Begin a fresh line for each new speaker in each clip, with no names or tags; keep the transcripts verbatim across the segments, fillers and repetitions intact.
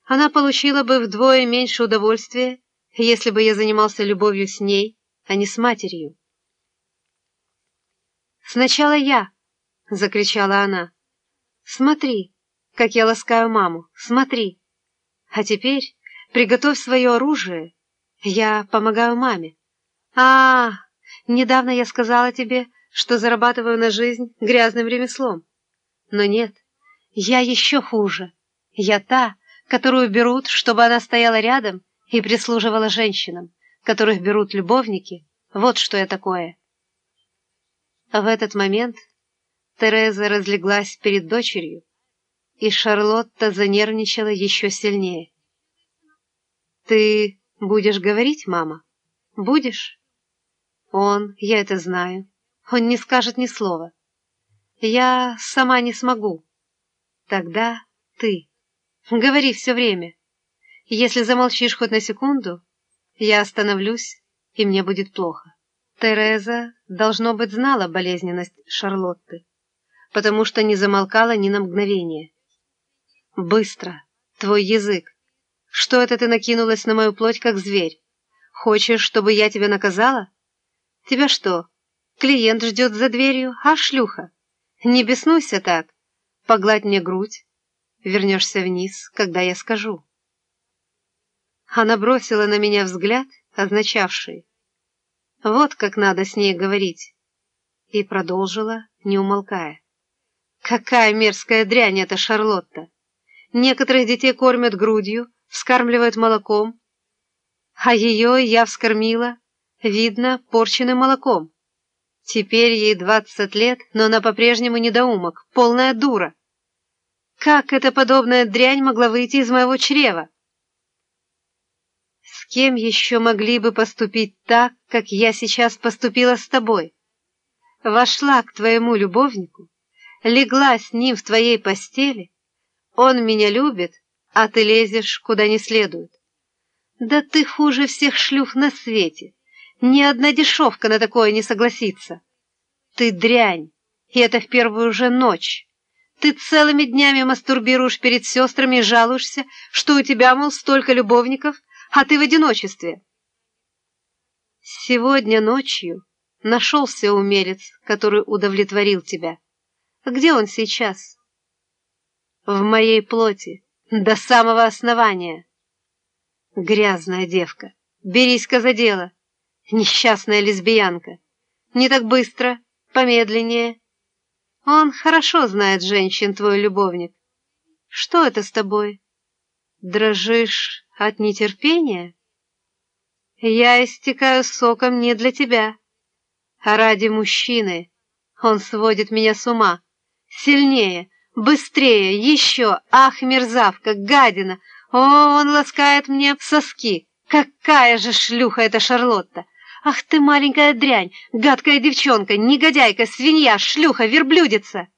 Она получила бы вдвое меньше удовольствия, если бы я занимался любовью с ней, а не с матерью. «Сначала я!» — закричала она. «Смотри, как я ласкаю маму, смотри! А теперь приготовь свое оружие, я помогаю маме. А, недавно я сказала тебе, что зарабатываю на жизнь грязным ремеслом. Но нет, я еще хуже. Я та, которую берут, чтобы она стояла рядом и прислуживала женщинам, которых берут любовники. Вот что я такое». В этот момент Тереза разлеглась перед дочерью, и Шарлотта занервничала еще сильнее. «Ты будешь говорить, мама? Будешь?» «Он, я это знаю, он не скажет ни слова. Я сама не смогу. Тогда ты. Говори все время. Если замолчишь хоть на секунду, я остановлюсь, и мне будет плохо». Тереза, должно быть, знала болезненность Шарлотты, потому что не замолкала ни на мгновение. «Быстро! Твой язык! Что это ты накинулась на мою плоть, как зверь? Хочешь, чтобы я тебя наказала? Тебя что, клиент ждет за дверью, а, шлюха? Не беснуйся так! Погладь мне грудь! Вернешься вниз, когда я скажу». Она бросила на меня взгляд, означавший: вот как надо с ней говорить, и продолжила, не умолкая. «Какая мерзкая дрянь эта Шарлотта! Некоторых детей кормят грудью, вскармливают молоком, а ее я вскормила, видно, порченным молоком. Теперь ей двадцать лет, но она по-прежнему недоумок, полная дура. Как эта подобная дрянь могла выйти из моего чрева? С кем еще могли бы поступить так, как я сейчас поступила с тобой? Вошла к твоему любовнику, легла с ним в твоей постели, он меня любит, а ты лезешь куда не следует. Да ты хуже всех шлюх на свете, ни одна дешевка на такое не согласится. Ты дрянь, и это в первую же ночь. Ты целыми днями мастурбируешь перед сестрами и жалуешься, что у тебя, мол, столько любовников, а ты в одиночестве. Сегодня ночью нашелся умелец, который удовлетворил тебя. Где он сейчас? В моей плоти, до самого основания. Грязная девка, берись-ка за дело, несчастная лесбиянка. Не так быстро, помедленнее. Он хорошо знает женщин, твой любовник. Что это с тобой? Дрожишь от нетерпения? Я истекаю соком не для тебя, а ради мужчины. Он сводит меня с ума. Сильнее, быстрее, еще. Ах, мерзавка, гадина! О, он ласкает мне соски. Какая же шлюха эта Шарлотта! Ах ты, маленькая дрянь, гадкая девчонка, негодяйка, свинья, шлюха, верблюдица!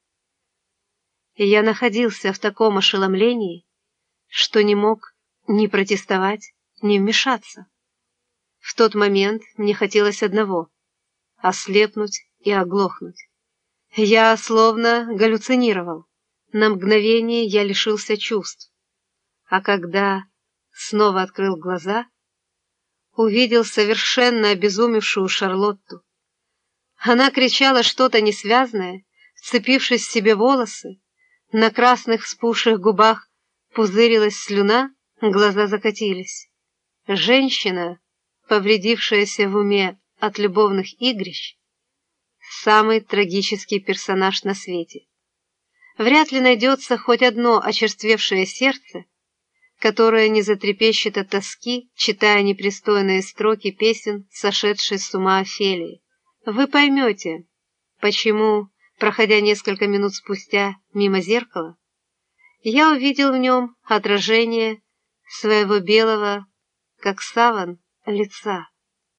И я находился в таком ошеломлении, что не мог ни протестовать, ни вмешаться. В тот момент мне хотелось одного — ослепнуть и оглохнуть. Я словно галлюцинировал. На мгновение я лишился чувств. А когда снова открыл глаза, увидел совершенно обезумевшую Шарлотту. Она кричала что-то несвязное, вцепившись в себе волосы. На красных вспухших губах пузырилась слюна, глаза закатились. Женщина, повредившаяся в уме от любовных игрищ, самый трагический персонаж на свете. Вряд ли найдется хоть одно очерствевшее сердце, которое не затрепещет от тоски, читая непристойные строки песен сошедшей с ума Офелии. Вы поймете, почему, проходя несколько минут спустя мимо зеркала, я увидел в нем отражение своего белого, как саван, лица.